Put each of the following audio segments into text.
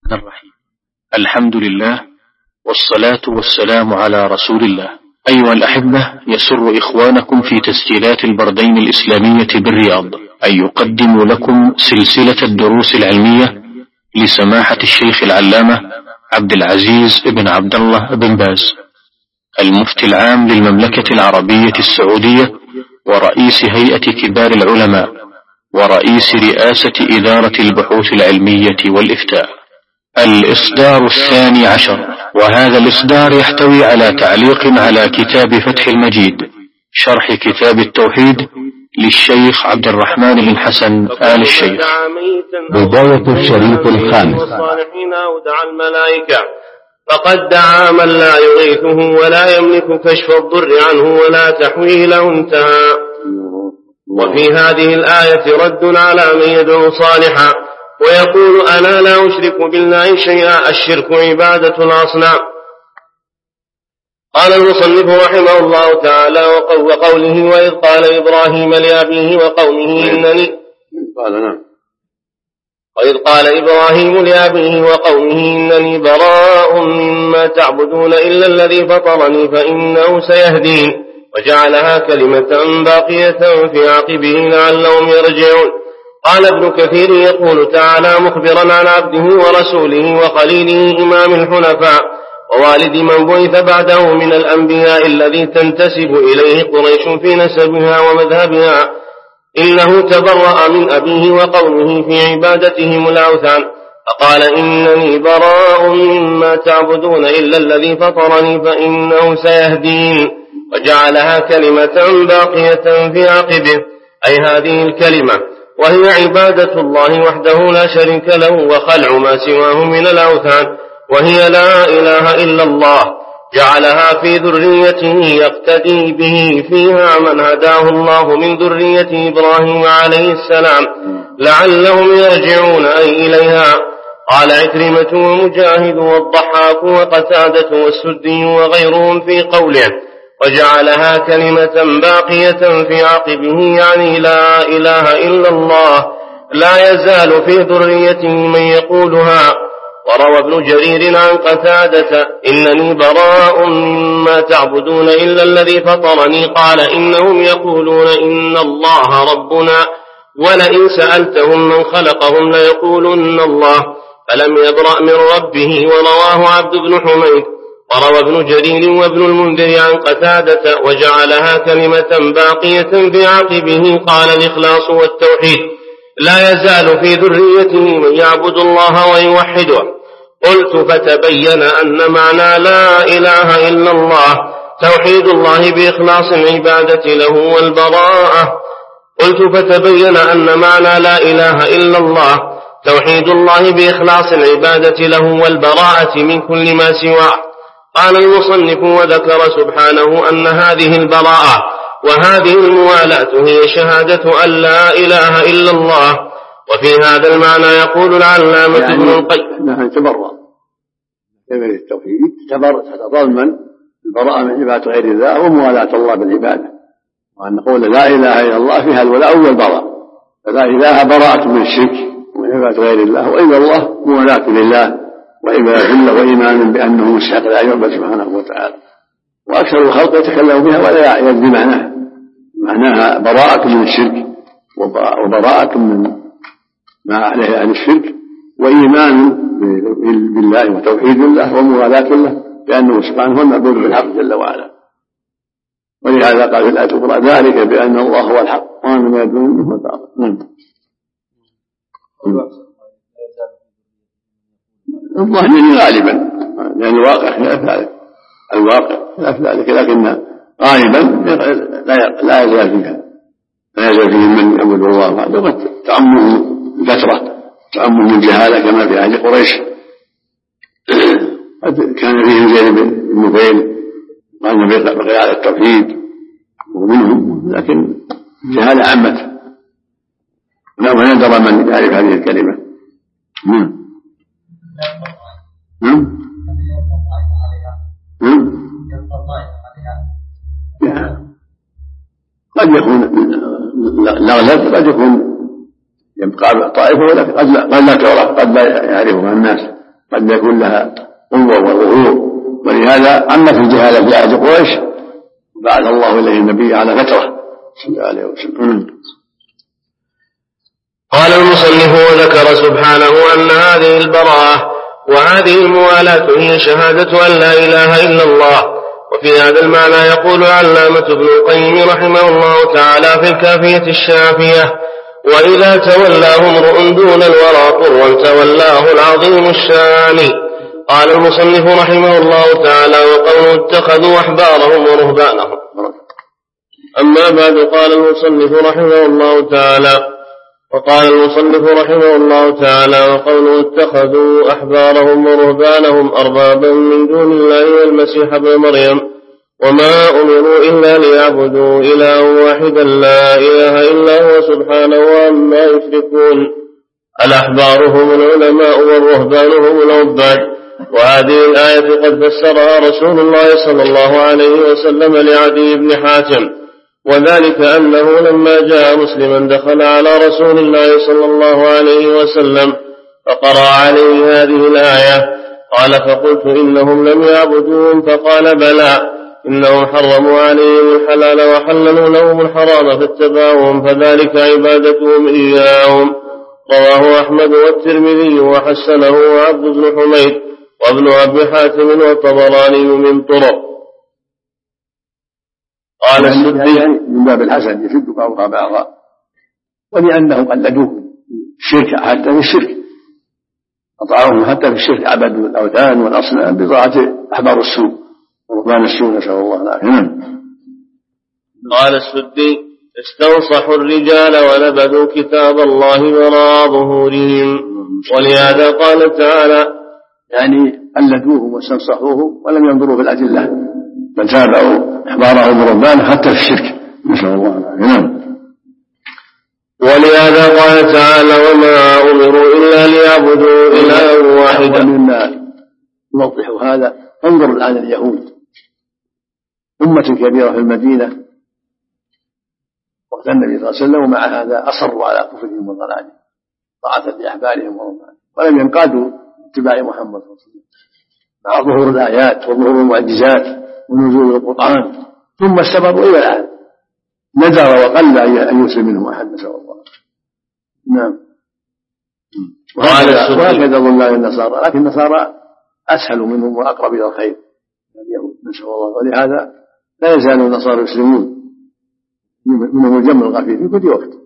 الرحيم. الحمد لله والصلاة والسلام على رسول الله. أيها الأحبة، يسر إخوانكم في تسجيلات البردين الإسلامية بالرياض أن يقدموا لكم سلسلة الدروس العلمية لسماحة الشيخ العلامة عبد العزيز بن عبد الله بن باز، المفتي العام للمملكة العربية السعودية ورئيس هيئة كبار العلماء ورئيس رئاسة إدارة البحوث العلمية والإفتاء. الإصدار 12، وهذا الإصدار يحتوي على تعليق على كتاب فتح المجيد شرح كتاب التوحيد للشيخ عبد الرحمن بن حسن آل الشيخ. بداية الشريط الخامس. والصالحين أودع الملائكة فقد دعا من لا يغيثه ولا يملك كشف الضر عنه ولا تحويله انتهى. وفي هذه الآية رد على من يدعو صالحا ويقول أنا لا أشرك بالله شيئا، الشرك عبادة الأصنام. قال المصنف رحمه الله تعالى وقوله وإذ قال إبراهيم لأبيه وقومه إنني براء مما تعبدون إلا الذي فطرني فإنه سيهدين، وجعلها كلمة باقية في عقبه لعلهم يرجعون. قال ابن كثير يقول تعالى مخبرا عن عبده ورسوله وخليله إمام الحنفاء ووالد من بعث بعده من الأنبياء الذي تنتسب إليه قريش في نسبها ومذهبها، إنه تبرأ من أبيه وقومه في عبادتهم الأوثان، فقال إنني براء مما تعبدون إلا الذي فطرني فإنه سيهدين، وجعلها كلمة باقية في عقبه، أي هذه الكلمة وهي عبادة الله وحده لا شريك له وخلع ما سواه من الأوثان، وهي لا إله إلا الله، جعلها في ذريته يقتدي به فيها من هداه الله من ذرية إبراهيم عليه السلام لعلهم يرجعون أي إليها. قال عكرمة ومجاهد والضحاك وقتادة والسدي وغيرهم في قوله وجعلها كلمة باقية في عقبه يعني لا إله إلا الله، لا يزال في ذريته من يقولها. وروى ابن جرير عن قتادة إنني براء مما تعبدون إلا الذي فطرني، قال إنهم يقولون إن الله ربنا ولئن سألتهم من خلقهم ليقولن الله، فلم يبرأ من ربه. ورواه عبد بن حميد. وروى ابن جرير وابن المنذر عن قتادة وجعلها كلمة باقية في عقبه قال الإخلاص والتوحيد، لا يزال في ذريته من يعبد الله ويوحده. قلت فتبين أن معنى لا إله إلا الله توحيد الله بإخلاص العبادة له والبراءة. قلت فتبين أن معنى لا إله إلا الله توحيد الله بإخلاص العبادة له والبراءة من كل ما سواه. قال المصنف وذكر سبحانه أن هذه البراءة وهذه الموالاة هي شهادة أن لا إله إلا الله. وفي هذا المعنى يقول العلامة ابن القيم نحن تبرأ كلمة التوحيد تتضمن البراءة من عبادة غير الله وموالاة الله بالعبادة، وأن نقول لا إله إلا الله فيها الولاء والبراء، فلا إله براءة من الشرك ومن عبادة غير الله، وإلا الله موالاة لله وعبادة الله وإيمان بأنه مستحق لا يعبد سبحانه وتعالى. وأكثر الخلق يتكلم بها ولا يدري معناها براءة من الشرك وبراءة من ما عليه أهل الشرك، وإيمان بالله وتوحيد الله وموالاة الله بأنه سبحانه هو المعبود بالحق جل وعلا. ولهذا قال في الآية الأخرى ذلك بأن الله هو الحق وأن ما يدعون منه الباطل. الظاهر غالبا يعني الواقع خلاف ذلك، الواقع خلاف ذلك، لكن غالبا لا يزال فيها، لا يزال فيه من يعبد الله وحده، قد تعمه الفترة تعمه الجهالة كما في أهل قريش، قد كان فيهم زيد بن نفيل قال بقي على التوحيد ومنهم، لكن الجهالة عمت ونادر من يعرف هذه الكلمة. قد يكون الأغلب قد يكون يبقى طائفة، ولكن قد لا تعرف، قد لا يعرفها الناس، قد يكون لها قوة وظهور، ولهذا عمت الجهالة في عهد قريش وبعث الله إليه النبي على فترة صلى الله عليه وسلم. قال المصنف وذكر سبحانه أن هذه البراءة وهذه الموالاة هي شهادة أن لا إله إلا الله. وفي هذا المعنى يقول علامة ابن القيم رحمه الله تعالى في الكافية الشافية: وإذا تولاه امرؤ دون الورى طروا تولاه العظيم الشان. قال المصنف رحمه الله تعالى: وقوله اتخذوا أحبارهم ورهبانهم. أما بعد، قال المصنف رحمه الله تعالى: وقال المصنف رحمه الله تعالى: وقوله اتخذوا أحبارهم ورهبانهم أربابا من دون الله والمسيح ابن مريم وما أمروا إلا ليعبدوا إلها واحدا لا إله إلا هو سبحانه عما يشركون. الأحبار هم العلماء والرهبان هم العباد. وهذه الآية قد فسرها رسول الله صلى الله عليه وسلم لعدي بن حاتم، وذلك أنه لما جاء مسلما دخل على رسول الله صلى الله عليه وسلم فقرأ عليه هذه الآية، قال: فقلت إنهم لم يعبدون، فقال: بلى، إنهم حرموا عليهم الحلال وحللوا لهم الحرام فاتبعوهم، فذلك عبادتهم إياهم. رواه أحمد والترمذي وحسنه وعبد بن حميد وابن أبي حاتم والطبراني من طرق. قال السدي من باب الحسن يشد بعضها بعضا، ولأنهم قلدوه الشرك حتى في الشرك، أطاعوهم حتى في الشرك، عبدوا الأوثان والأصنام بطاعة أحبار السوء ورهبان السوء، نسأل الله العافية. قال السدي: استنصحوا الرجال ونبذوا كتاب الله وراء ظهورهم. ولهذا قال تعالى: يعني قلدوهم واستنصحوه ولم ينظروا في الأدلة، بل تابعوا أحبارهم ورهبانهم حتى في الشرك، نسأل الله العافية. ولهذا قال تعالى: وما أمروا إلا ليعبدوا إلها واحدا. مما يوضح هذا انظر الآن اليهود، أمة كبيرة في المدينة وقت النبي صلى الله عليه وسلم، ومع هذا أصروا على كفرهم وضلالهم طاعة لأحبارهم ورهبانهم، ولم ينقادوا اتباع محمد صلى الله عليه وسلم مع ظهور الآيات وظهور المعجزات ونزول القرآن، ثم استمروا إلى الآن، ندر وقل أن يسلم منهم أحد، نسأل الله. نعم. وهكذا ظلال النصارى، لكن النصارى أسهل منهم وأقرب إلى الخير من اليهود، نسأل الله. ولهذا لا يزال النصارى يسلمون، منهم الجمع الغفير في كل وقت.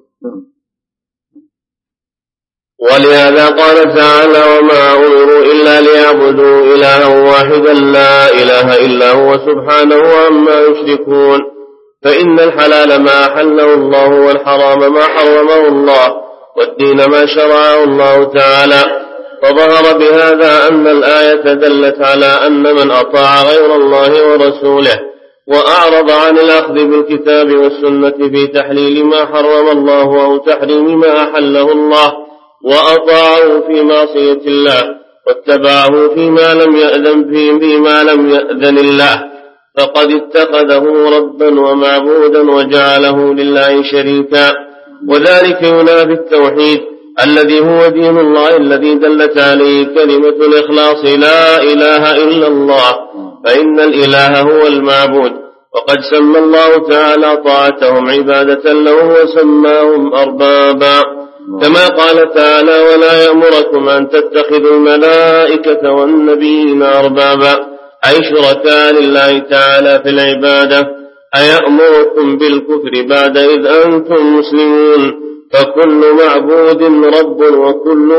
ولهذا قال تعالى: وما أمروا إلا ليعبدوا إلها واحدا لا إله إلا هو سبحانه عما يشركون. فإن الحلال ما أحله الله والحرام ما حرمه الله والدين ما شرعه الله تعالى. فظهر بهذا أن الآية دلت على أن من أطاع غير الله ورسوله وأعرض عن الأخذ بالكتاب والسنة في تحليل ما حرم الله أو تحريم ما أحله الله، وأطاعه في معصية الله واتبعه فيما لم يأذن فيما لم يأذن الله، فقد اتخذه ربا ومعبودا وجعله لله شريكا. وذلك ينافي التوحيد الذي هو دين الله الذي دلت عليه كلمة الإخلاص: لا إله إلا الله، فإن الإله هو المعبود. وقد سمى الله تعالى طاعتهم عبادة له وسماهم أربابا، كما قال تعالى: ولا يأمركم أن تتخذوا الملائكة والنبيين أربابا، أي شركاء لله تعالى في العبادة. أيأمركم بالكفر بعد إذ أنتم مسلمون؟ فكل معبود رب وكل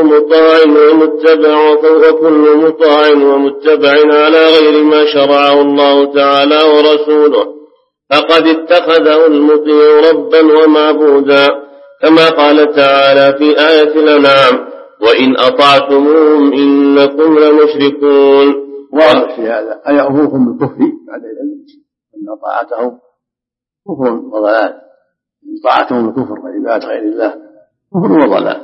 مطاع ومتبع على غير ما شرعه الله تعالى ورسوله، فقد اتخذه المطيع ربا ومعبودا، كما قال تعالى في آية الأنعام: وإن أطعتموهم إنكم لمشركون. واضح في هذا أيأمركم بالكفر بعد إذ أن طاعتهم كفر وضلال، طاعتهم الكفر وعبادة غير الله كفر وضلال.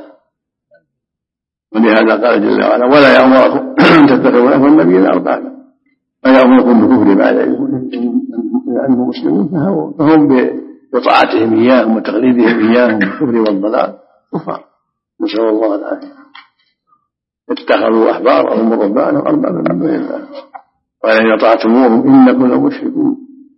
ولهذا قال جل وعلا: ولا يأمركم أن تتخذوا النبيين أربابا، أيأمركم بالكفر بعد إذ أنتم مسلمون، فهم بطاعتهم إياهم وتقليدهم إياهم بالكفر والضلال كفار، نسأل الله العافية. اتخذوا أحبارهم ورهبانهم أربابا من دون الله وإن أطعتموهم إنكم لمشركون.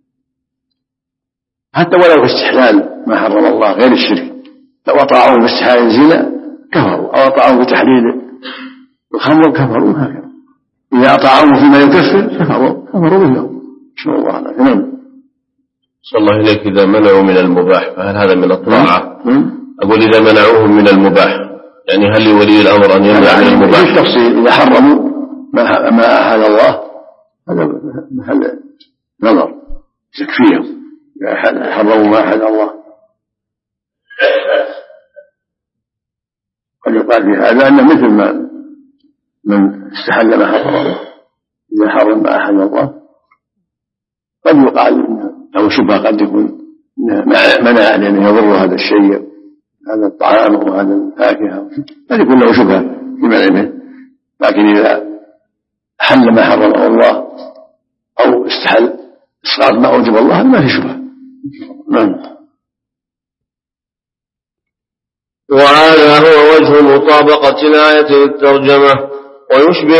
حتى ولو في استحلال ما حرم الله غير الشرك، لو أطاعوه في استحلال الزنا كفروا، أو أطاعوه في تحليل الخمر كفروا، هكذا. إذا أطاعوه فيما يكفر كفروا منه. شاء الله على نعم. صلى الله إليك. إذا منعوا من المباح فهل هذا من الطاعة؟ أقول إذا منعوهم من المباح يعني هل لولي الأمر أن يمنع من المباح؟ في التفصيل. إذا حرموا ما أحل الله هذا محل نظر تكفيهم. إذا حرموا ما أحل الله قد يقال في هذا أنه مثل ما من استحل ما حرم الله. إذا حرم ما أحل الله قد يقال أو شبه قد يكون منع لأنه يضر هذا الشيء، هذا الطعام وهذا الفاكهة، قد يكون له شبهة في منع منه. لكن إذا حل ما حرمه الله أو استحل إسقاط ما أوجب الله ما في شبهة. وهذا هو وجه مطابقة الآية للترجمة، ويشبه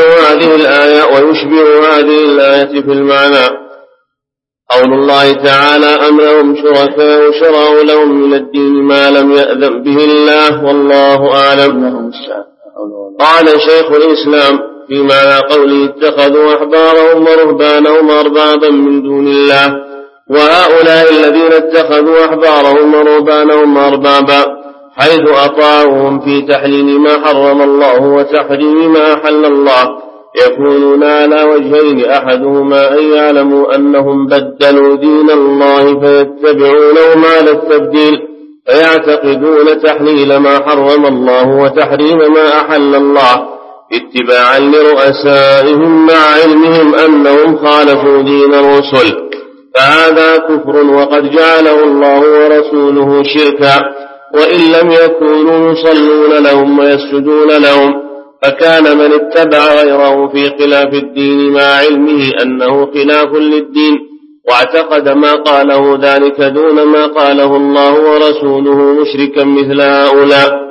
هذه الآية في المعنى قول الله تعالى: أم لهم شركاء شرعوا لهم من الدين ما لم يأذن به الله والله أعلم. قال شيخ الإسلام في معنى قوله: اتخذوا أحبارهم ورهبانهم أربابا من دون الله. وهؤلاء الذين اتخذوا أحبارهم ورهبانهم أربابا حيث أطاعوهم في تحليل ما حرم الله وتحريم ما أحل الله يكونون على وجهين: أحدهما أن يعلموا أنهم بدلوا دين الله فيتبعونهم على التبديل فيعتقدون تحليل ما حرم الله وتحريم ما أحل الله اتباعا لرؤسائهم مع علمهم أنهم خالفوا دين الرسل، فهذا كفر وقد جعله الله ورسوله شركا، وإن لم يكونوا يصلون لهم ويسجدون لهم. فكان من اتبع غيره في خلاف الدين مع علمه أنه خلاف للدين واعتقد ما قاله ذلك دون ما قاله الله ورسوله مشركا مثل هؤلاء.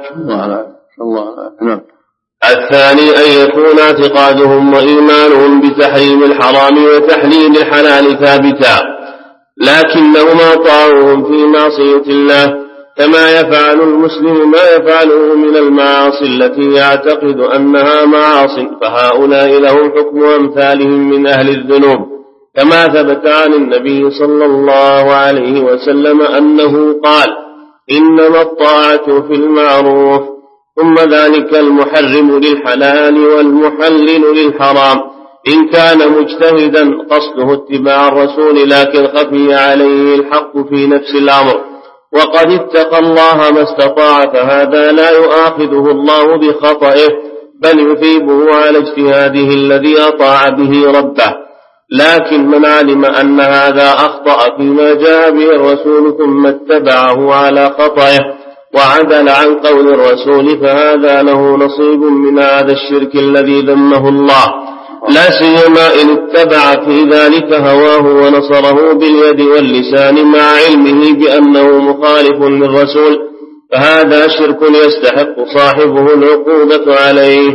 الثاني أن يكون اعتقادهم وإيمانهم بتحريم الحرام وتحليل الحلال ثابتا، لكنهم أطاعوهم في معصية الله كما يفعل المسلم ما يفعله من المعاصي التي يعتقد أنها معاصي، فهؤلاء لهم حكم أمثالهم من أهل الذنوب، كما ثبت عن النبي صلى الله عليه وسلم أنه قال: إنما الطاعة في المعروف، ثم ذلك المحرم للحلال والمحلل للحرام، إن كان مجتهدا قصده اتباع الرسول لكن خفي عليه الحق في نفس الأمر وقد اتقى الله ما استطاع، فهذا لا يؤاخذه الله بخطئه بل يثيبه على اجتهاده الذي أطاع به ربه. لكن من علم أن هذا أخطأ فيما جاء به الرسول ثم اتبعه على خطئه وعدل عن قول الرسول فهذا له نصيب من هذا الشرك الذي ذمه الله، لا سيما إن اتبع في ذلك هواه ونصره باليد واللسان مع علمه بأنه مخالف للرسول، فهذا شرك يستحق صاحبه العقوبة عليه.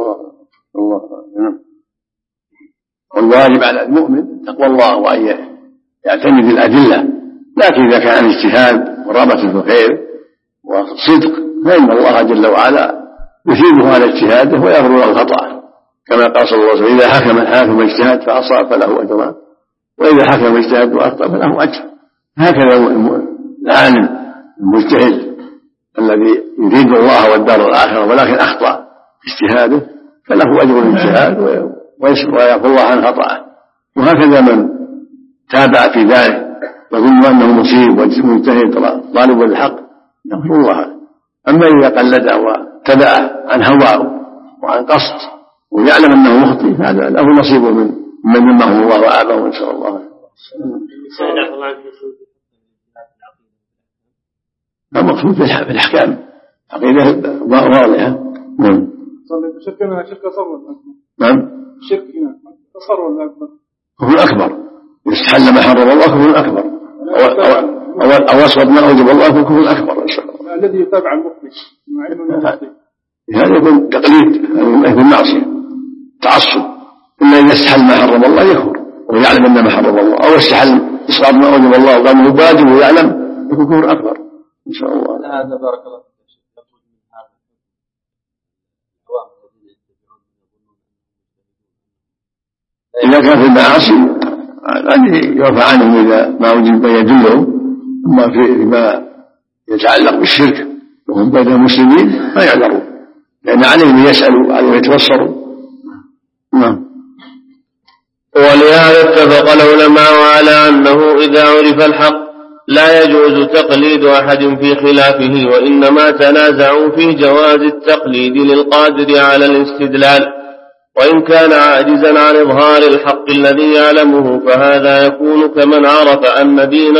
والواجب على المؤمن تقوى الله وأن يعتمد الأدلة، لكن إذا كان اجتهاد ورغبة في الخير وصدق فإن الله جل وعلا يثيبه على اجتهاده ويغفر له الخطأ، كما قال صلى الله عليه وسلم: إذا حكم الحاكم اجتهاد فأصاب فله أجران، وإذا حكم اجتهاد وأخطأ فله أجر. هكذا العالم المجتهد الذي يريد الله والدار الآخرة ولكن أخطأ اجتهاده فله أجر الاجتهاد ويغفر الله عن خطأه. وهكذا من تابع في ذلك وظن أنه مصيب ومجتهد طالب للحق يغفر الله. أما إذا قلده وتبعه عن هواه وعن قصد ويعلم أنه مخطئ فهذا له نصيب من ذمه الله وعابه، وإن شاء الله. المقصود في الأحكام عقيدة واضحة. شركنا شرك أصغر. نعم. شركنا أصغر ولا أكبر؟ كفر أكبر، يستحل ما حرم الله كفر أكبر، أو أصوب ما أوجب الله كفر أكبر إن شاء الله. الذي يتابع المخطئ مع أنه مخطئ. هذا يكون تقليد، هذا يكون معصية تعصب. إلا إذا استحل ما حرم الله يكفر ويعلم أن ما حرم الله، أو استحل إصرار ما أوجب الله وقال مبادئ ويعلم يكون كفر أكبر إن شاء الله. هذا بارك الله فيك. إذا كان في المعاصي قد يرفع عنهم إذا ما وجد ما يدلهم، أما فيما يتعلق بالشرك وهم بين المسلمين ما يعذرون، لأن عليهم يسألوا عليهم يتبصروا. نعم. ولهذا اتفق العلماء على أنه إذا عرف الحق لا يجوز تقليد أحد في خلافه، وإنما تنازعوا في جواز التقليد للقادر على الاستدلال، وإن كان عاجزا عن إظهار الحق الذي يعلمه فهذا يكون كمن عرف أن دين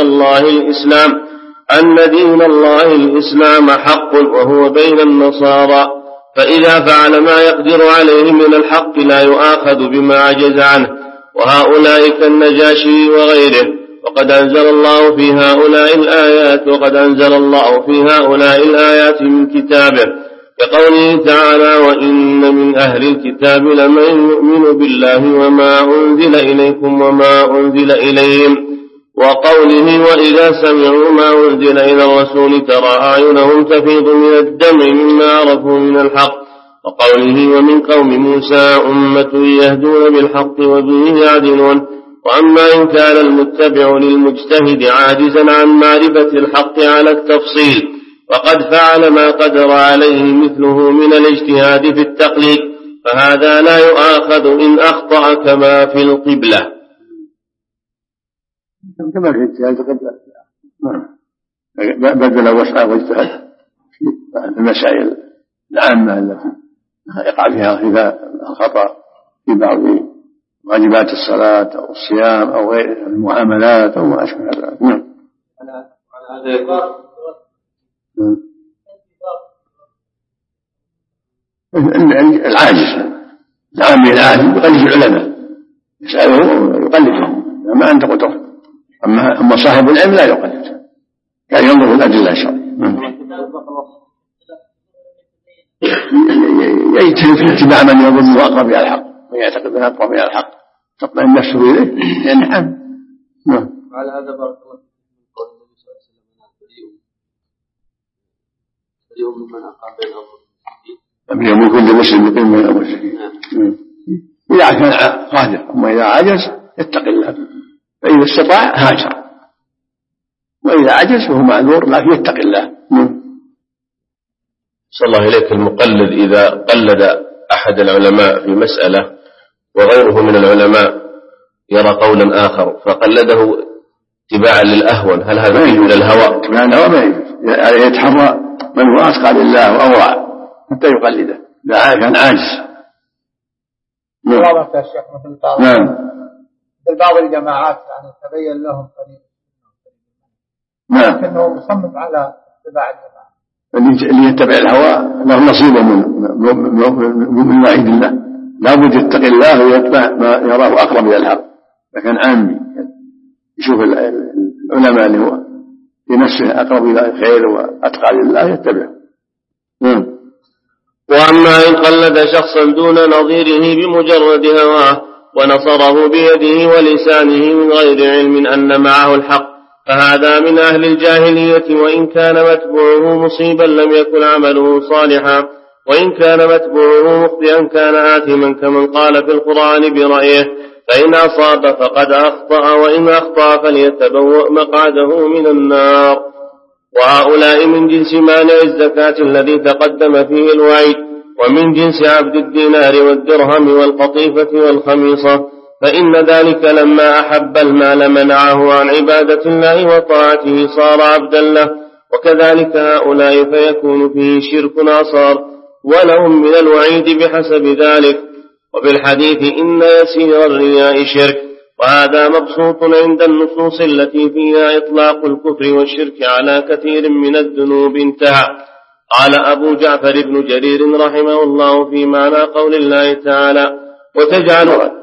الله الإسلام حق وهو بين النصارى، فإذا فعل ما يقدر عليه من الحق لا يؤاخذ بما عجز عنه، وهؤلاء كالنجاشي وغيره. وقد أنزل الله في هؤلاء الآيات من كتابه كقوله تعالى: وإن من أهل الكتاب لمن يؤمن بالله وما أنزل إليكم وما أنزل إليهم، وقوله: وإذا سمعوا ما أنزل إلى الرسول ترى أعينهم تفيض من الدمع مما عرفوا من الحق، وقوله: ومن قوم موسى أمة يهدون بالحق وبه يعدلون. وأما إن كان المتبع للمجتهد عاجزا عن معرفة الحق على التفصيل وقد فعل ما قدر عليه مثله من الاجتهاد في التقليد، فهذا لا يؤاخذ إن أخطأ كما في القبلة. كما في اجتهاد القبلة بدل وسعه واجتهد في المسائل العامة التي يقع فيها الخطأ في بعض واجبات الصلاة أو الصيام أو غير المعاملات أو ما أشبه ذلك. نعم. العاجز العامي العالم يقلد العلماء يسأله ويقلدهم ما أنت قدر، أما صاحب العلم لا يقلد، يعني ينظر في الأدلة الشرعية. يجتهد في اتباع من يظن أقرب إلى الحق ويعتقد أنه أقرب إلى الحق تطمئن نفسه إليه، يعني نعم. وعلى هذا بارك الله فيكم قول النبي صلى الله عليه وسلم: بريء ممن أقام بين أظهر المسلمين، يكون لمسلم يقيم بين المسلمين إذا كان قادر، أما إذا عجز يتقي الله، فإذا استطاع هاجر، وإذا عجز فهو معذور لكن يتقي الله. صلى الله إليك. المقلد إذا قلد أحد العلماء في مسألة وغيره من العلماء يرى قولا آخر فقلده اتباعا للأهون، هل هذا فيه من الهوى؟ لا الهوى ما يتحرى من هو أتقى لله وأورع حتى يقلده إذا كان عاجز. واضح يا شيخ مثل بعض الجماعات يعني تبين لهم طريق لكنه مصمم على اتباع الجماعة. اللي يتبع الهوى له نصيبه من وعيد الله، لا بد يتقي الله ويتبع ما يراه أقرب إلى الحق. فكان عامي يشوف العلماء اللي هو في نفسه أقرب إلى الخير وأتقى لله يتبعه. وأما إن قلد شخصا دون نظيره بمجرد هواه ونصره بيده ولسانه من غير علم أن معه الحق فهذا من أهل الجاهلية، وإن كان متبوعه مصيبا لم يكن عمله صالحا، وإن كان متبوعه مخطئا كان آثما كمن قال في القرآن برأيه: فإن أصاب فقد أخطأ وإن أخطأ فليتبوأ مقعده من النار. وهؤلاء من جنس مانع الزكاة الذي تقدم فيه الوعيد، ومن جنس عبد الدينار والدرهم والقطيفة والخميصة، فإن ذلك لما أحب المال منعه عن عبادة الله وطاعته صار عبدا له، وكذلك هؤلاء فيكون فيه شرك أصغر ولهم من الوعيد بحسب ذلك. وفي الحديث إن يسير الرياء شرك، وهذا مبسوط عند النصوص التي فيها إطلاق الكفر والشرك على كثير من الذنوب انتهى. قال أبو جعفر بن جرير رحمه الله في معنى قول الله تعالى: وتجعل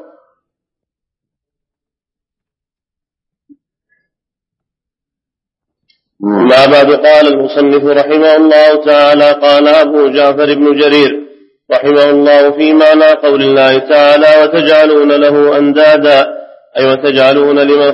أما بعد. قال المصنف رحمه الله تعالى: قال أبو جعفر بن جرير رحمه الله في معنى قول الله تعالى: وتجعلون له أندادا، أي وتجعلون لمن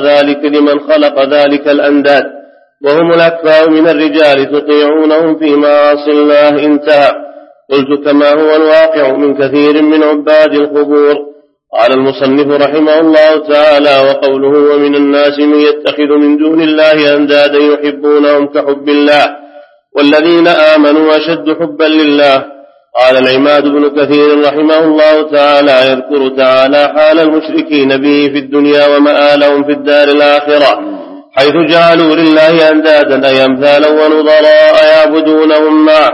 خلق ذلك الأنداد، وهم الأكفاء من الرجال تطيعونهم في معاصي الله. انتهى. قلت: كما هو الواقع من كثير من عباد القبور. قال المصنف رحمه الله تعالى: وقوله: ومن الناس من يتخذ من دون الله أندادا يحبونهم كحب الله والذين آمنوا أشد حبا لله. قال العماد بن كثير رحمه الله تعالى: يذكر تعالى حال المشركين به في الدنيا ومآلهم في الدار الآخرة، حيث جعلوا لله أندادا أي أمثالا ونظراء يعبدونهم معه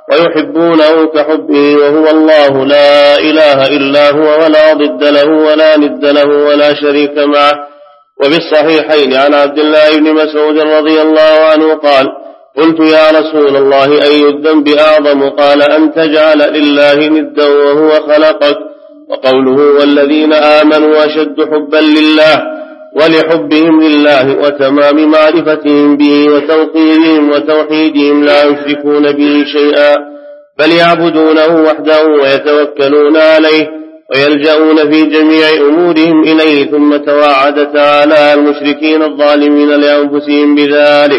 ويحبونه كحبه، وهو الله لا إله إلا هو ولا ضد له ولا ند له ولا شريك معه. وفي الصحيحين عن عبد الله بن مسعود رضي الله عنه قال: قلت: يا رسول الله، أي الذنب أعظم؟ قال: أن تجعل لله ندا وهو خلقك. وقوله: والذين آمنوا أشد حبا لله، ولحبهم لله وتمام معرفتهم به وتوقيرهم وتوحيدهم لا يشركون به شيئا، بل يعبدونه وحده ويتوكلون عليه ويلجؤون في جميع أمورهم إليه. ثم توعد تعالى المشركين الظالمين لأنفسهم بذلك،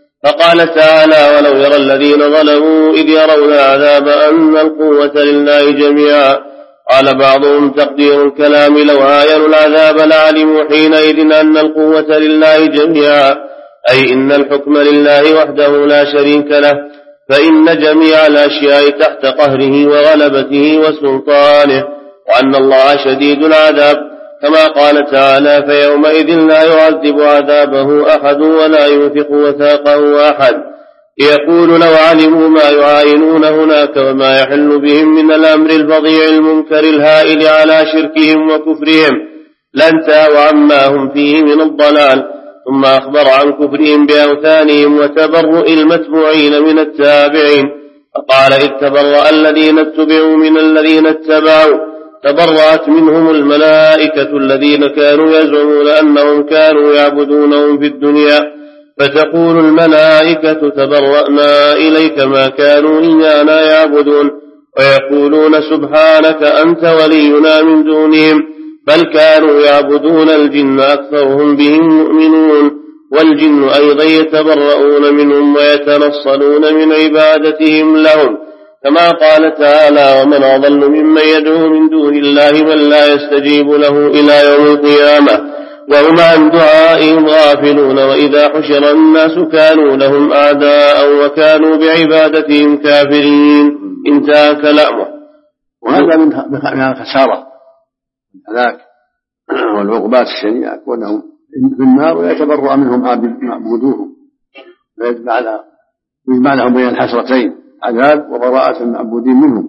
فقال تعالى: ولو يرى الذين ظلموا إذ يرون العذاب أن القوة لله جميعا. قال بعضهم: تقدير الكلام: لو عاينوا العذاب لعلموا حينئذ أن القوة لله جميعا، أي إن الحكم لله وحده لا شريك له، فإن جميع الأشياء تحت قهره وغلبته وسلطانه، وأن الله شديد العذاب، كما قال تعالى: فيومئذ لا يعذب عذابه أحد ولا يوثق وثاقه أحد. يقول: لو علموا ما يعاينون هناك وما يحل بهم من الأمر الفظيع المنكر الهائل على شركهم وكفرهم لانتهوا عما هم فيه من الضلال. ثم أخبر عن كفرهم بأوثانهم وتبرؤ المتبوعين من التابعين، فقال: إذ تبرأ الذين اتبعوا من الذين اتبعوا، تبرأت منهم الملائكة الذين كانوا يزعمون أنهم كانوا يعبدونهم في الدنيا، فتقول الملائكة: تبرأنا إليك ما كانوا إيانا يعبدون، ويقولون: سبحانك أنت ولينا من دونهم، بل كانوا يعبدون الجن أكثرهم بهم مؤمنون، والجن أيضا يتبرؤون منهم ويتنصلون من عبادتهم لهم، كما قال تعالى: ومن أضل ممن يدعو من دون الله من لا يستجيب له إلى يوم القيامة وهم عن دعائهم غافلون، وإذا حشر الناس كانوا لهم أعداء وكانوا بعبادتهم كافرين. انتهى كلامه. وهذا من الخسارة والهلاك والعقوبات الشنيعة، كونهم في النار ويتبرأ منهم معبودوهم، ويجمع لهم بين الحسرتين: عذاب وبراءة المعبودين منهم.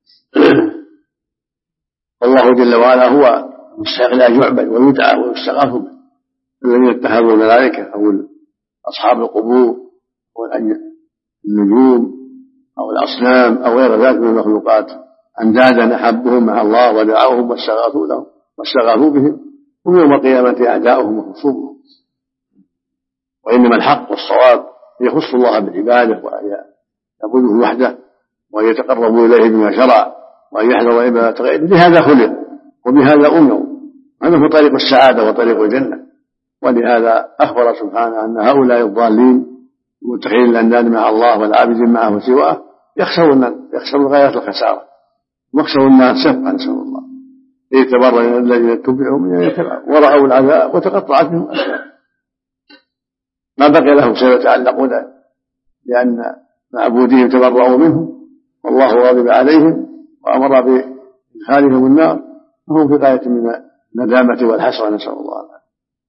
والله جل وعلا هو مستحق أن يعبد ويدعى ويستغاث به. الذين اتخذوا الملائكة أو أصحاب القبور أو النجوم أو الأصنام أو غير ذلك من المخلوقات أندادا أحبهم مع الله ودعوهم واستغاثوا بهم، هم يوم القيامة أعداؤهم وخصومهم. وإنما الحق والصواب يخص الله بالعبادة وأن يعبده وحده وأن يتقربوا إليه بما شرع وأن يحذروا عبادة غيره. بهذا خلق وبهذا أمروا، هذا هو طريق السعادة وطريق الجنة. ولهذا أخبر سبحانه أن هؤلاء الضالين المتخذين الأنداد مع الله والعابدين معه سواه يخسرون غاية الخسارة ويخسرون الناس سفها، نسأل الله. إذ تبرأ الذين اتبعوا من يتبعوا ورأوا العذاب وتقطعت بهم الأسباب، ما بقي لهم شيء يتعلقون لأن معبودين تبرأوا منهم والله غاضب عليهم وأمر بإدخالهم النار، وهم في غاية من الندامة والحسرة، نسأل الله العافية.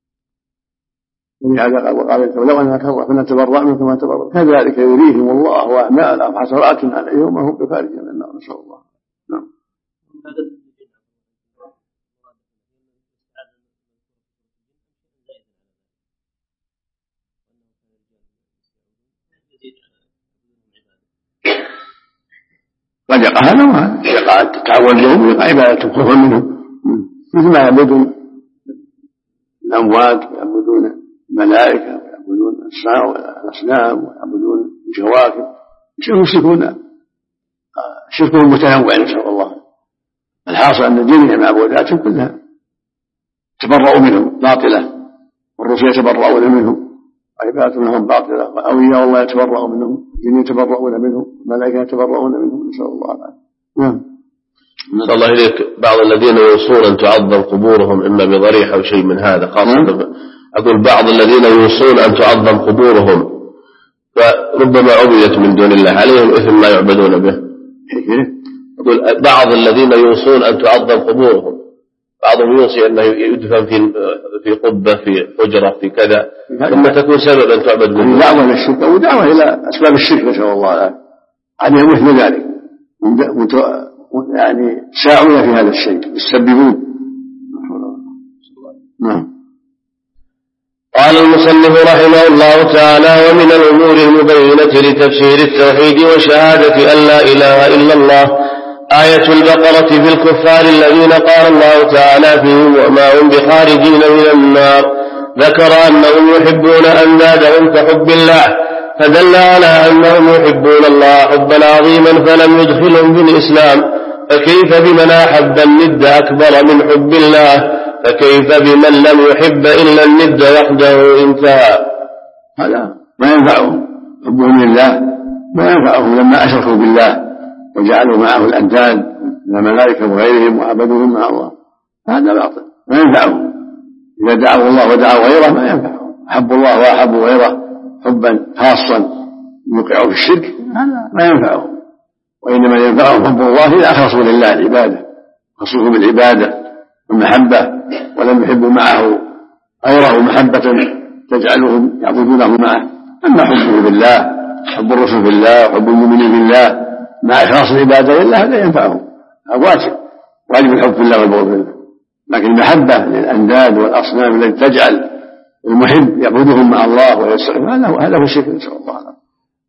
ولهذا قال: وقال: لو أننا كرهنا تبرأ منكم كما تبرأ، كذلك يريهم الله أعمالهم حسرات عليهم وهم بخارج من النار، نسأل الله. نعم. قد يقع هذا وهذا، يقع التعود لهم ويقع عبادتهم خوفا منهم، مثل ما يعبدون الأموات ويعبدون الملائكة ويعبدون الأصنام ويعبدون الكواكب يشركون شركهم متنوع نسأل الله. الحاصل أن جميع معبوداتهم كلها تبرؤوا منهم باطلة، والرسل يتبرؤون منهم، عبادة لهم باطلة، وأولياء الله يتبرؤوا منهم، الجن يتبرؤون منهم، الملائكة يتبرؤون منهم، نسأل الله العافية. نعم. نسأل الله إليك. بعض الذين يوصون أن تعظم قبورهم إما بضريح أو شيء من هذا، خاصة أقول بعض الذين يوصون أن تعظم قبورهم فربما عبدت من دون الله، عليهم إثم ما يعبدون به. أقول بعض الذين يوصون أن تعظم قبورهم، بعضهم يوصي أنه يدفن في قبة، في حجرة، في كذا، ثم تكون سببا أن تعبد من الله. دعوة للشرك أو دعوة إلى أسباب الشرك، نسأل الله العافية. عليهم مثل ذلك، يعني ساعون في هذا الشيء، يسببون. نعم. قال المصنف رحمه الله تعالى: ومن الأمور المبينة لتفسير التوحيد وشهادة أن لا إله إلا الله آية البقرة في الكفار الذين قال الله تعالى فيهم: وما هم بخارجين من النار. ذكر أنهم يحبون أندادهم كحب الله، فدل على أنهم يحبون الله حبا عظيما فلم يدخلهم في الإسلام. فكيف بمن أحب الند أكبر من حب الله؟ فكيف بمن لم يحب إلا الند وحده انتهى؟ هذا ما ينفعهم، حبهم لله ما ينفعهم لما أشركوا بالله وجعلوا معه الأنداد من الملائكة وغيرهم وعبدوهم مع الله. هذا باطل ما ينفعهم. إذا دعوا الله ودعوا غيره ما ينفعهم. أحبوا الله وأحبوا غيره حبا خاصا يوقعوا في الشرك، هذا ما ينفعهم. وإنما ينفعهم حب الله إذا أخلصوا لله العبادة، خصوصوا بالعبادة والمحبة، ولم يحبوا معه غيره محبة تجعلهم يعبدونه معه. أما حبه بالله، حب الرسل بالله، وحب المؤمنين بالله مع إخلاص العبادة لله هذا ينفعهم، واجب الحب في الله والبغض بالله. لكن المحبة للأنداد والأصنام التي تجعل المحب يعبدهم مع الله ويستغفر هذا هو الشرك، نسأل الله العافية.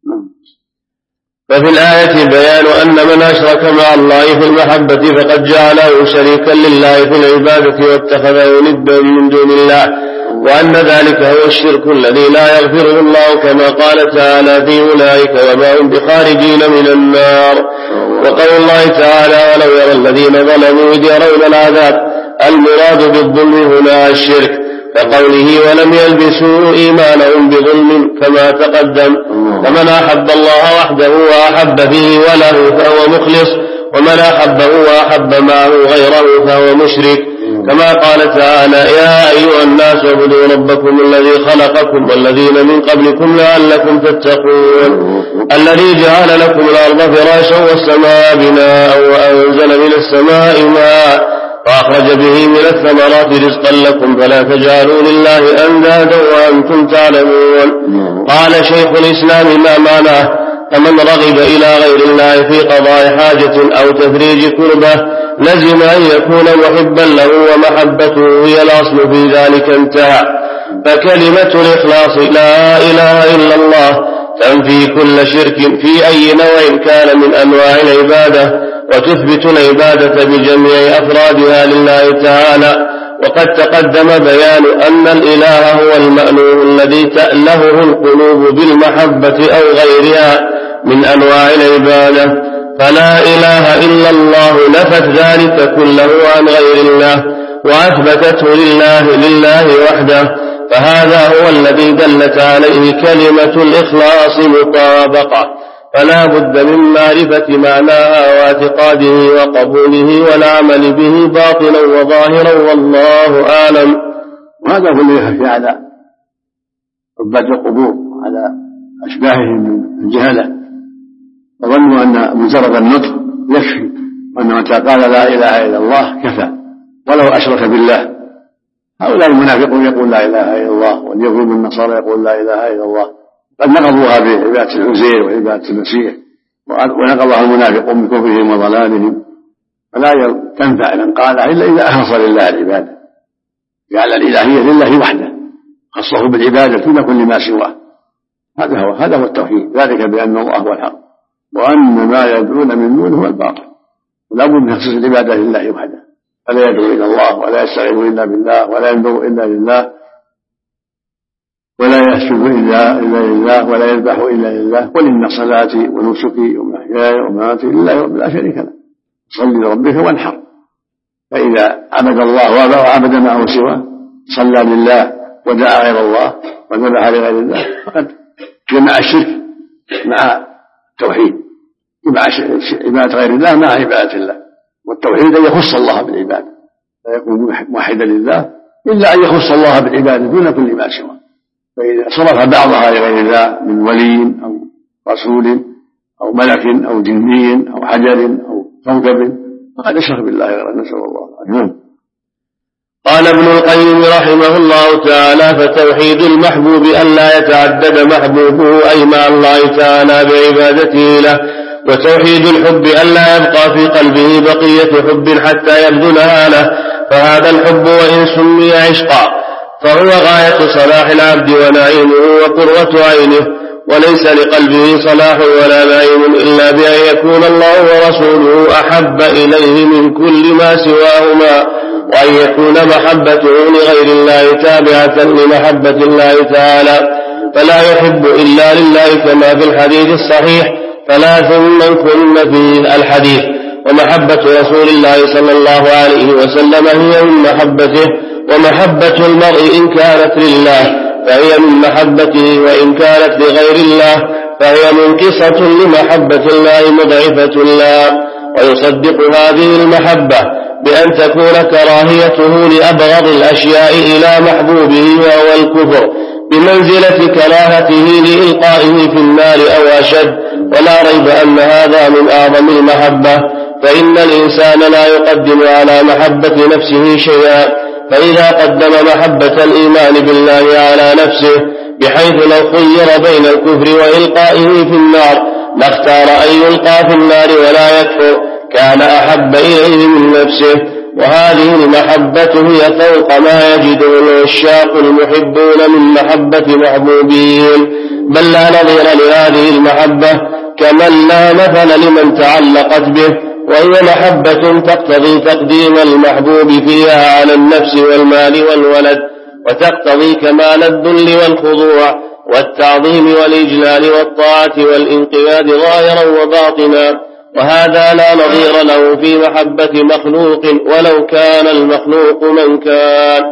ففي الآية بيان أن من أشرك مع الله في المحبة فقد جعله شريكا لله في العبادة واتخذه ندا من دون الله، وأن ذلك هو الشرك الذي لا يغفره الله، كما قال تعالى في أولئك وما هم بخارجين من النار. وقول الله تعالى: ولو يرى الذين ظلموا إذ يرون العذاب. المراد بالظلم هنا الشرك، كقوله: ولم يلبسوا إيمانهم بظلم، كما تقدم. فمن أحب الله وحده وأحب فيه وله فهو مخلص، ومن أحبه وأحب معه غيره فهو مشرك، كما قال تعالى: يا أيها الناس اعبدوا ربكم الذي خلقكم والذين من قبلكم لعلكم تتقون، الذي جعل لكم الأرض فراشا والسماء بناء وأنزل من السماء ماء فأخرج به من الثمرات رزقا لكم فلا تجعلوا لله أندادا وأنتم تعلمون. قال شيخ الإسلام: ما معناه؟ فمن رغب إلى غير الله في قضاء حاجة أو تفريج كربة لزم أن يكون محبا له، ومحبته هي الأصل في ذلك انتهى. فكلمة الإخلاص لا إله إلا الله تنفي كل شرك في أي نوع كان من أنواع العبادة، وتثبت العبادة بجميع أفرادها لله تعالى. وقد تقدم بيان أن الإله هو المألوه الذي تألهه القلوب بالمحبة أو غيرها من أنواع العبادة، فلا إله إلا الله نفت ذلك كله عن غير الله وأثبتته لله وحده، فهذا هو الذي دلت عليه كلمة الإخلاص مطابقة. فلا بد من معرفة معناها واعتقاده وقبوله والعمل به باطنا وظاهرا، والله أعلم. وهذا هو الذي يخفي على عباد القبور على أشباههم من الجهلة، وظنوا أن مجرد النطق يكفي، وأن متى قال لا إله إلا الله كفى ولو أشرك بالله. هؤلاء المنافقون يقول لا إله إلا الله، واليهود والنصارى يقول لا إله إلا الله، قد نقضوها بعبادة العزير وعبادة المسيح، ونقضها المنافقون بكفرهم وضلالهم. فلا تنفع من قالها إلا إذا أخلص لله العبادة، جعل الإلهية لله وحده، خصه بالعبادة دون كل ما سواه. هذا هو التوحيد، ذلك بأن الله هو الحق وأن ما يدعون من دونه هو الباطل. ولا بد من تخصيص العبادة لله وحده، فلا يدعو إلى الله ولا يستعين إلا بالله ولا ينظر إلا لله، ولا يسجد إلا لله ولا يذبح إلا لله. قل إن صلاتي ونسكي ومحياي ومماتي لله لا شريك له صل لربك وانحر. فإذا عبد الله وعبد معه سواه صلى لله ودعا غير الله وذبح لغير الله فقد جمع الشرك مع التوحيد، جمع عبادة غير الله مع عبادة الله. والتوحيد أن يخص الله بالعبادة لا يكون موحدا لله إلا أن يخص الله بالعبادة دون كل ما سواه. فإذا صرف بعضها لغير الله من ولي أو رسول أو ملك أو جني أو حجر أو كوكب فقد أشرك بالله غيره. نسأل الله العافية. قال ابن القيم رحمه الله تعالى: فتوحيد المحبوب ألا يتعدد محبوبه أي مع الله تعالى بعبادته له، وتوحيد الحب ألا يبقى في قلبه بقية حب حتى يبذلها له، فهذا الحب وإن سمي عشقا فهو غاية صلاح العبد ونعيمه وقرة عينه، وليس لقلبه صلاح ولا نعيم إلا بأن يكون الله ورسوله أحب إليه من كل ما سواهما، وأن يكون محبته لغير الله تابعة لمحبة الله تعالى، فلا يحب إلا لله كما في الحديث الصحيح: ثلاث من كن فيه الحديث. ومحبة رسول الله صلى الله عليه وسلم هي من محبته، ومحبة المرء إن كانت لله فهي من محبته، وإن كانت لغير الله فهي منقصة لمحبة الله مضعفة الله. ويصدق هذه المحبة بأن تكون كراهيته لأبغض الأشياء إلى محبوبه وهو الكفر بمنزلة كراهته لإلقائه في النار أو أشد، ولا ريب أن هذا من أعظم المحبة، فإن الإنسان لا يقدم على محبة نفسه شيئا، فإذا قدم محبة الإيمان بالله على نفسه بحيث لو خير بين الكفر وإلقائه في النار لاختار أن يلقى في النار ولا يكفر كان أحب إليه من نفسه. وهذه المحبة هي فوق ما يجده العشاق المحبون من محبة محبوبين، بل لا نظير لهذه المحبة كمن لا مثل لمن تعلقت به، وهي محبة تقتضي تقديم المحبوب فيها على النفس والمال والولد، وتقتضي كمال الذل والخضوع والتعظيم والإجلال والطاعة والانقياد ظاهرا وباطنا، وهذا لا نظير له في محبة مخلوق ولو كان المخلوق من كان.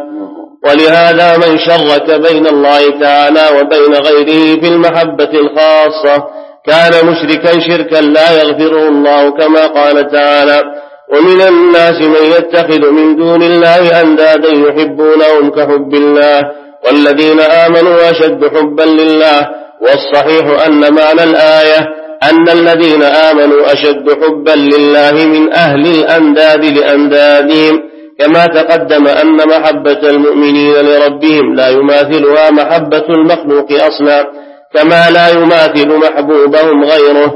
ولهذا من شرك بين الله تعالى وبين غيره في المحبة الخاصة كان مشركا شركا لا يغفره الله، كما قال تعالى: ومن الناس من يتخذ من دون الله أندادا يحبونهم كحب الله والذين آمنوا أشد حبا لله. والصحيح أن معنى الآية أن الذين آمنوا أشد حبا لله من أهل الأنداد لأندادهم، كما تقدم أن محبة المؤمنين لربهم لا يماثلها محبة المخلوق أصلا، كما لا يماثل محبوبهم غيره.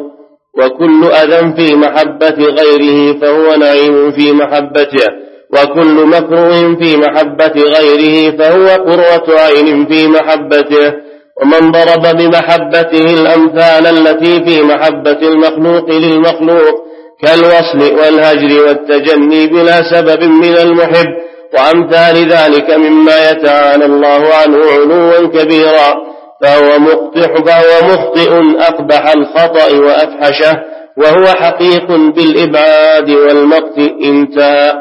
وكل أذى في محبة غيره فهو نعيم في محبته، وكل مكروه في محبة غيره فهو قرة عين في محبته. ومن ضرب بمحبته الأمثال التي في محبة المخلوق للمخلوق كالوصل والهجر والتجني بلا سبب من المحب وأمثال ذلك مما يتعالى الله عنه علوا كبيرا، فهو مخطئ أقبح الخطأ وأفحشه، وهو حقيق بالإبعاد والمقت. انتهى.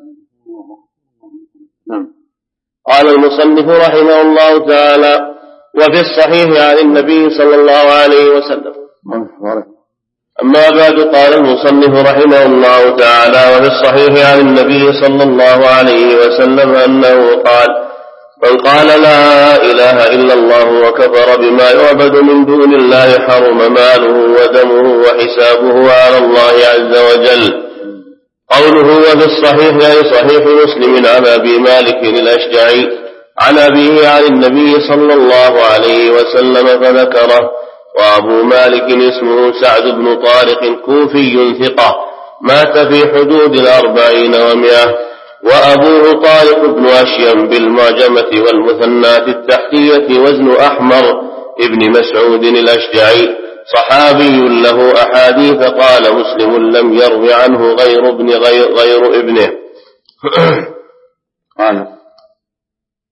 قال المصنف رحمه الله تعالى: وفي الصحيح عن النبي صلى الله عليه وسلم. أما بعد، قال المصنف رحمه الله تعالى: وفي الصحيح عن النبي صلى الله عليه وسلم أنه قال: من قال لا إله إلا الله وكفر بما يعبد من دون الله حرم ماله ودمه وحسابه على الله عز وجل. قوله وفي الصحيح يعني صحيح مسلم عن أبي مالك الأشجعي عن أبيه عن النبي صلى الله عليه وسلم فذكره. وأبو مالك اسمه سعد بن طارق كوفي ثقة مات في حدود 40 و100. وأبوه طارق بن أشيم بالمعجمة والمثنات التحتية وزن أحمر ابن مسعود الأشجعي صحابي له أحاديث. قال مسلم: لم يروي عنه غير ابنه.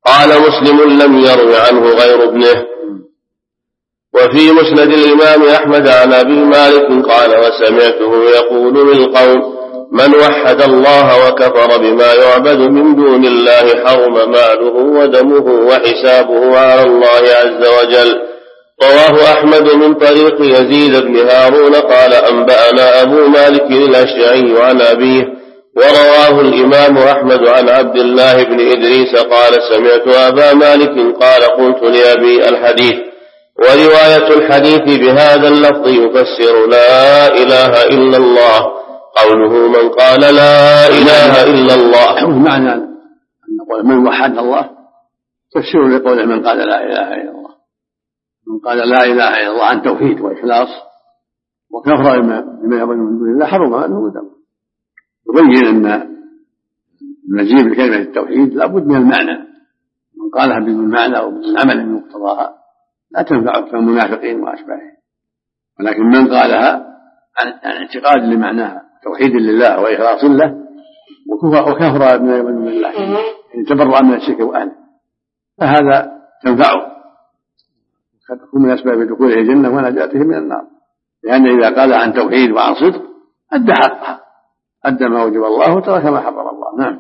قال مسلم لم يروي عنه غير ابنه. وفي مسند الإمام أحمد عن أبي مالك قال وسمعته يقول للقوم من وحد الله وكفر بما يعبد من دون الله حرم ماله ودمه وحسابه على الله عز وجل. رواه أحمد من طريق يزيد بن هارون قال أنبأنا أبو مالك الأشجعي عن أبيه. ورواه الإمام أحمد عن عبد الله بن إدريس قال سمعت أبا مالك قال قلت لأبي الحديث. ورواية الحديث بهذا اللفظ يفسر لا إله إلا الله قوله من قال لا إله إلا الله. معنى أن نقول من وحد الله تفسير لقوله من قال لا إله إلا الله. من قال لا إله إلا الله عن توحيد وإخلاص وكفر بما يعبد من دون الله حرم ماله ودمه. يبين أن المجيء بكلمة التوحيد لابد من المعنى. من قالها بدون معنى أو بدون عمل من مقتضاها لا تنفع كالمنافقين وأشباههم. ولكن من قالها عن اعتقاد لمعناها توحيد لله وإخلاص له وكفر بما يعبد من الله يعني تبرأ من الشرك وأهله فهذا تنفعه تكون من أسباب دخوله الجنة ونجاته من النار. لأن إذا قال عن توحيد وعن صدق أدى حقها أدى ما وجب الله وترك ما حرم الله. نعم.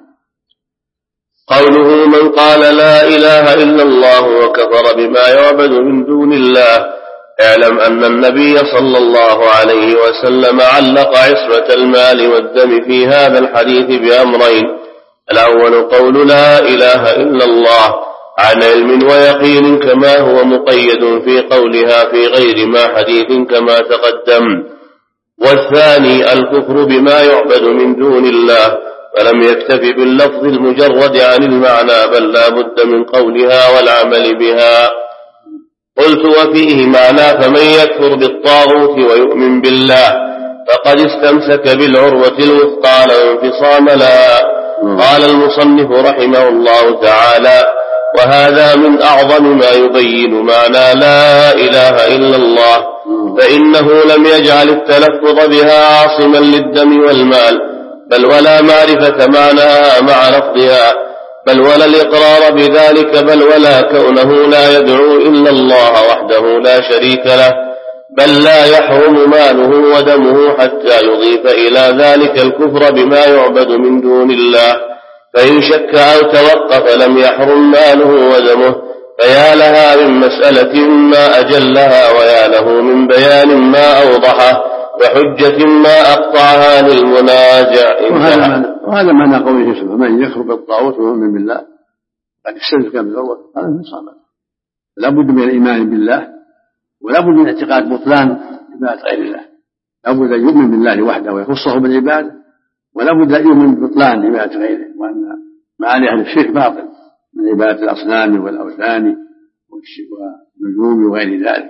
قوله من قال لا إله إلا الله وكفر بما يعبد من دون الله اعلم أن النبي صلى الله عليه وسلم علق عصمة المال والدم في هذا الحديث بأمرين. الأول قول لا إله إلا الله عن علم ويقين كما هو مقيد في قولها في غير ما حديث كما تقدم. والثاني الكفر بما يعبد من دون الله فلم يكتف باللفظ المجرد عن المعنى بل لا بد من قولها والعمل بها. قلت وفيه معنى فمن يكفر بالطاغوت ويؤمن بالله فقد استمسك بالعروة الوثقى لا انفصام لها. قال المصنف رحمه الله تعالى وهذا من أعظم ما يبين معنى لا إله إلا الله فإنه لم يجعل التلفظ بها عاصما للدم والمال بل ولا معرفة معناها مع لفظها بل ولا الإقرار بذلك بل ولا كونه لا يدعو إلا الله وحده لا شريك له بل لا يحرم ماله ودمه حتى يضيف إلى ذلك الكفر بما يعبد من دون الله فإن شك أو توقف لم يحرم ماله ودمه. فيا لها من مسألة ما أجلها ويا له من بيان ما أوضحه وحجة ما أقطعها للمنازع. وهذا معنى قوله سبحانه من يكفر بالطاغوت ويؤمن بالله قد استمسك بالعروة هذا انفصام. لا بد من الإيمان بالله ولا بد من اعتقاد بطلان عبادة غير الله. لا بد أن يؤمن بالله وحده ويخصه بالعبادة ولا بد أن يؤمن ببطلان عبادة غيره وأن معاني أهل الشرك باطل من عبادة الأصنام والأوثان والنجوم وغير ذلك.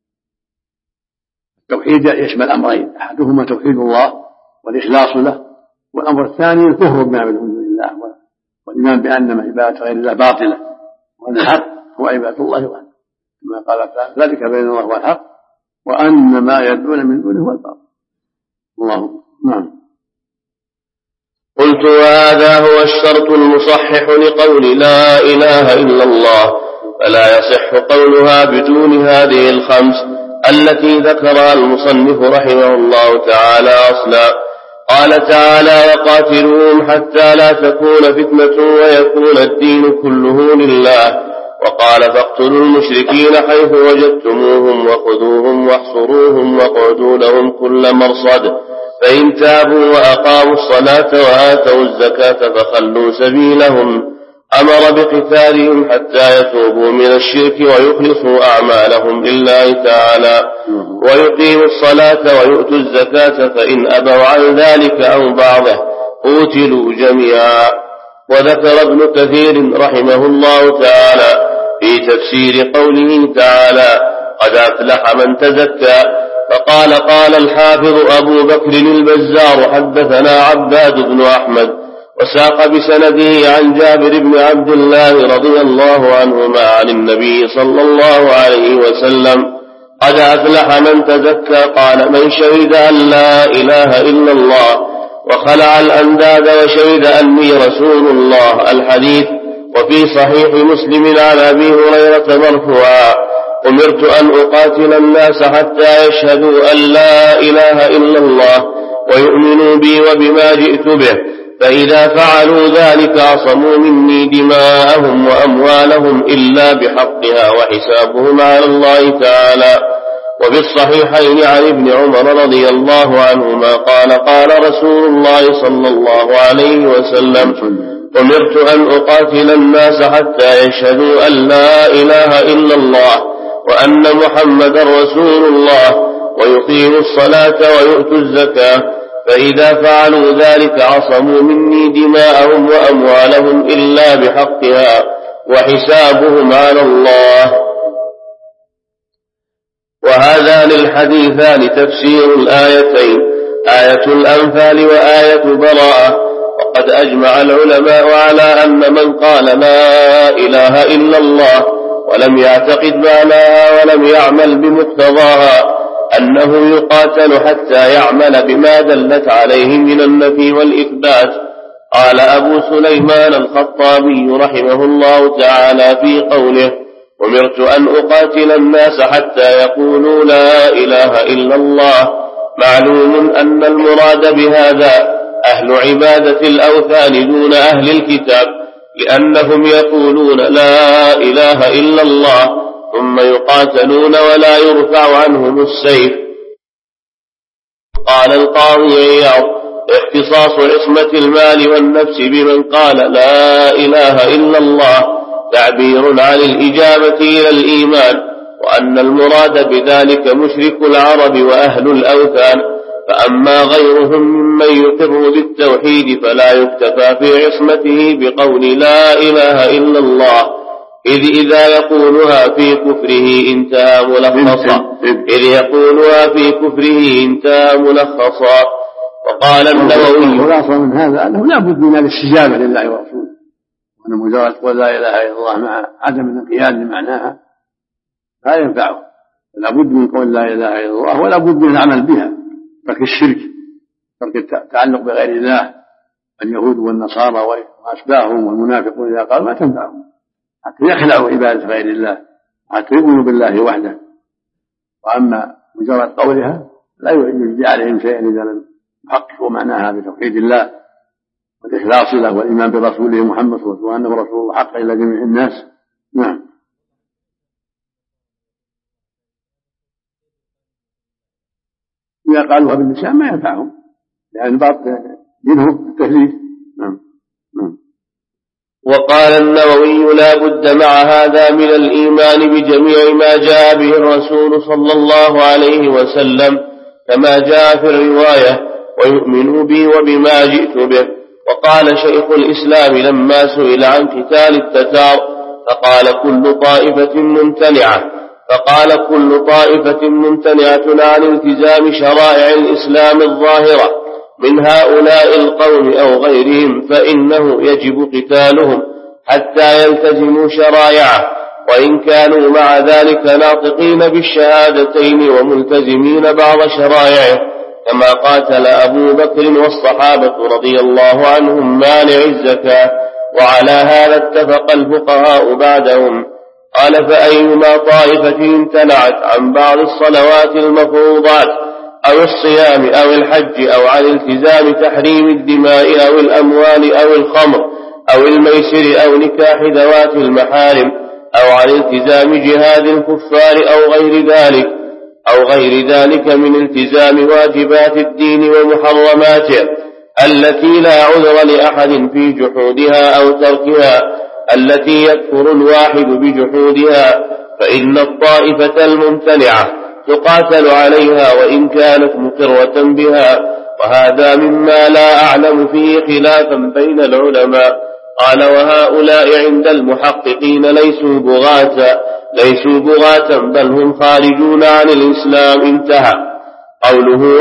التوحيد يشمل أمرين أحدهما توحيد الله والإخلاص له والأمر الثاني الكفر بما يعبد من دون الله والإيمان بأن عبادة غير الله باطلة وأن الحق هو عبادة الله وحده كما قال تعالى ذلك بين الله والحق وأن ما يدعون من دونه هو الباطل. الله. نعم. قلت وهذا هو الشرط المصحح لقول لا إله إلا الله فلا يصح قولها بدون هذه الخمس التي ذكرها المصنف رحمه الله تعالى أصلا. قال تعالى وقاتلوهم حتى لا تكون فتنة ويكون الدين كله لله. وقال فاقتلوا المشركين حيث وجدتموهم وخذوهم واحصروهم واقعدوا لهم كل مرصد فإن تابوا وأقاموا الصلاة وآتوا الزكاة فخلوا سبيلهم. أمر بقتالهم حتى يتوبوا من الشرك ويخلصوا أعمالهم لله تعالى ويقيموا الصلاة ويؤتوا الزكاة فإن أبوا عن ذلك أو بعضه قتلوا جميعا. وذكر ابن كثير رحمه الله تعالى في تفسير قوله تعالى قد أفلح من تزكى فقال قال الحافظ أبو بكر البزار حدثنا عباد بن أحمد وساق بسنده عن جابر بن عبد الله رضي الله عنهما عن النبي صلى الله عليه وسلم قد أفلح من تزكى قال من شهد أن لا إله إلا الله وخلع الأنداد وشهد أني رسول الله الحديث. وفي صحيح مسلم عن أبي هريرة مرفوعا: أمرت أن أقاتل الناس حتى يشهدوا أن لا إله إلا الله ويؤمنوا بي وبما جئت به، فإذا فعلوا ذلك عصموا مني دماءهم وأموالهم إلا بحقها وحسابهم على الله تعالى. وفي الصحيحين عن ابن عمر رضي الله عنهما قال: قال رسول الله صلى الله عليه وسلم: أمرت أن أقاتل الناس حتى يشهدوا أن لا إله إلا الله وأن محمدا رسول الله ويقيموا الصلاة ويؤتوا الزكاة، فإذا فعلوا ذلك عصموا مني دماءهم وأموالهم إلا بحقها وحسابهم على الله. وهذان الحديثان تفسير الآيتين، آية الأنفال وآية براءة. وقد أجمع العلماء على أن من قال لا إله إلا الله ولم يعتقد معناها ولم يعمل بمقتضاها أنه يقاتل حتى يعمل بما دلت عليه من النفي والإثبات. قال أبو سليمان الخطابي رحمه الله تعالى في قوله: أمرت أن أقاتل الناس حتى يقولوا لا إله إلا الله، معلوم أن المراد بهذا أهل عبادة الأوثان دون أهل الكتاب، لأنهم يقولون لا إله إلا الله ثم يقاتلون ولا يرفع عنهم السيف. قال القاضي عياض: اختصاص عصمة المال والنفس بمن قال لا إله إلا الله تعبير عن الإجابة إلى الإيمان، وأن المراد بذلك مشرك العرب وأهل الأوثان. فأما غيرهم ممن يقر بالتوحيد فلا يكتفى في عصمته بقول لا إله إلا الله، إذ إذا يقولها في كفره انتهى ملخصا. وقال النووي: خلاصة من هذا أنه لا بد من الاستجابة لله ورسوله، وأن مجرد قول لا إله إلا الله مع عدم الانقياد لمعناها لا ينفعه، لا بد من قول لا إله إلا الله ولا بد من العمل بها، ترك الشرك، ترك التعلق بغير الله. اليهود والنصارى وأشباههم والمنافقون إذا قالوا ما تنفعهم حتى يخلعوا عبادة غير الله، حتى يؤمنوا بالله وحده. وأما مجرد قولها لا يجدي عليهم شيئا إذا لم يحققوا معناها بتوحيد الله والإخلاص له والإيمان برسوله محمد صلى الله عليه وسلم وأنه رسول الله حقا إلى جميع الناس. نعم. إذا قالوها باللسان ما ينفعهم، يعني بعض منهم التهليل. نعم. وقال النووي: لا بد مع هذا من الإيمان بجميع ما جاء به الرسول صلى الله عليه وسلم كما جاء في الرواية: ويؤمنوا بي وبما جئت به. وقال شيخ الإسلام لما سئل عن قتال التتار فقال: كل طائفة ممتنعة عن التزام شرائع الإسلام الظاهرة من هؤلاء القوم أو غيرهم فإنه يجب قتالهم حتى يلتزموا شرائعه، وإن كانوا مع ذلك ناطقين بالشهادتين وملتزمين بعض شرائعه، كما قاتل أبو بكر والصحابة رضي الله عنهم مانع الزكاة. وعلى هذا اتفق الفقهاء بعدهم. قال: فأيما طائفة امتنعت عن بعض الصلوات المفروضات أو الصيام أو الحج أو عن التزام تحريم الدماء أو الأموال أو الخمر أو الميسر أو نكاح ذوات المحارم أو عن التزام جهاد الكفار أو غير ذلك من التزام واجبات الدين ومحرماته التي لا عذر لأحد في جحودها أو تركها، التي يكفر الواحد بجحودها، فإن الطائفة الممتنعة تقاتل عليها وإن كانت مقرة بها، وهذا مما لا أعلم فيه خلافا بين العلماء. قال: وهؤلاء عند المحققين ليسوا بغاة بل هم خارجون عن الإسلام. انتهى. قوله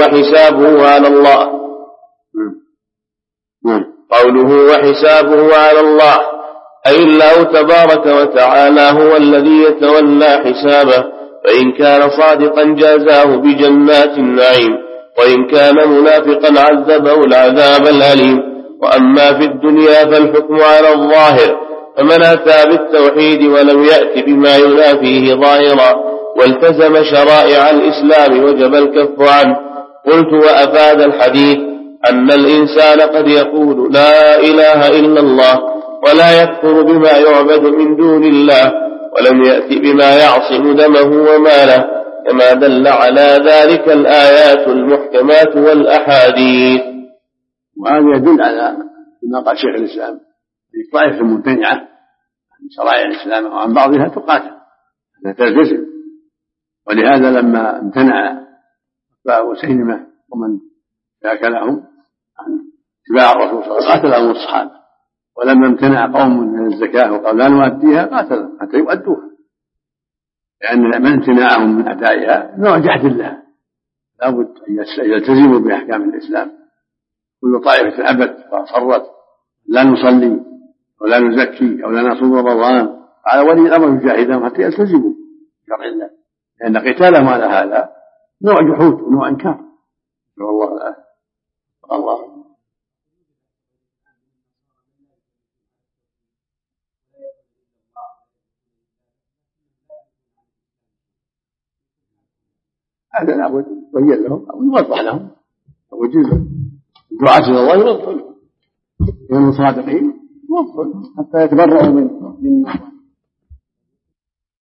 وحسابه على الله أي الله تبارك وتعالى هو الذي يتولى حسابه، فإن كان صادقا جازاه بجنات النعيم، وإن كان منافقا عذبه العذاب الأليم. وأما في الدنيا فالحكم على الظاهر، فمن أتى بالتوحيد ولم يأت بما ينافيه ظاهرا والتزم شرائع الإسلام وجب الكف عنه. قلت وأفاد الحديث أن الإنسان قد يقول لا إله إلا الله ولا يكفر بما يعبد من دون الله ولم يأت بما يعصم دمه وماله، كما دل على ذلك الآيات المحكمات والأحاديث. وهذا يدل على ما قال شيخ الإسلام في طائفة ممتنعة عن شرائع الإسلام وعن بعضها تقاتل تلتزم. ولهذا لما امتنع أتباع سيلمة ومن شاكلهم عن اتباع الرسول صلى الله عليه وسلم قاتلهم الصحابة، ولما امتنع قوم من الزكاة وقالوا لا نؤديها قاتلهم حتى يؤدوها، لأن من امتناعهم من أدائها نوع جحد الله، لا بد أن يلتزموا بأحكام الإسلام. كل طائفة أبت وأصرت لا نصلي ولا نزكي أو لا نصوم رمضان على ولي الأمر يجاهدهم حتى يلتزموا بشرع الله، لأن قتالهم على هذا نوع جحود ونوع إنكار. والله العافية. الله هذا لابد يبين لهم أو يوضح لهم أو يجوز الدعاة إلى الله يوضح لهم، يكونوا صادقين يوضح حتى يتبرؤوا من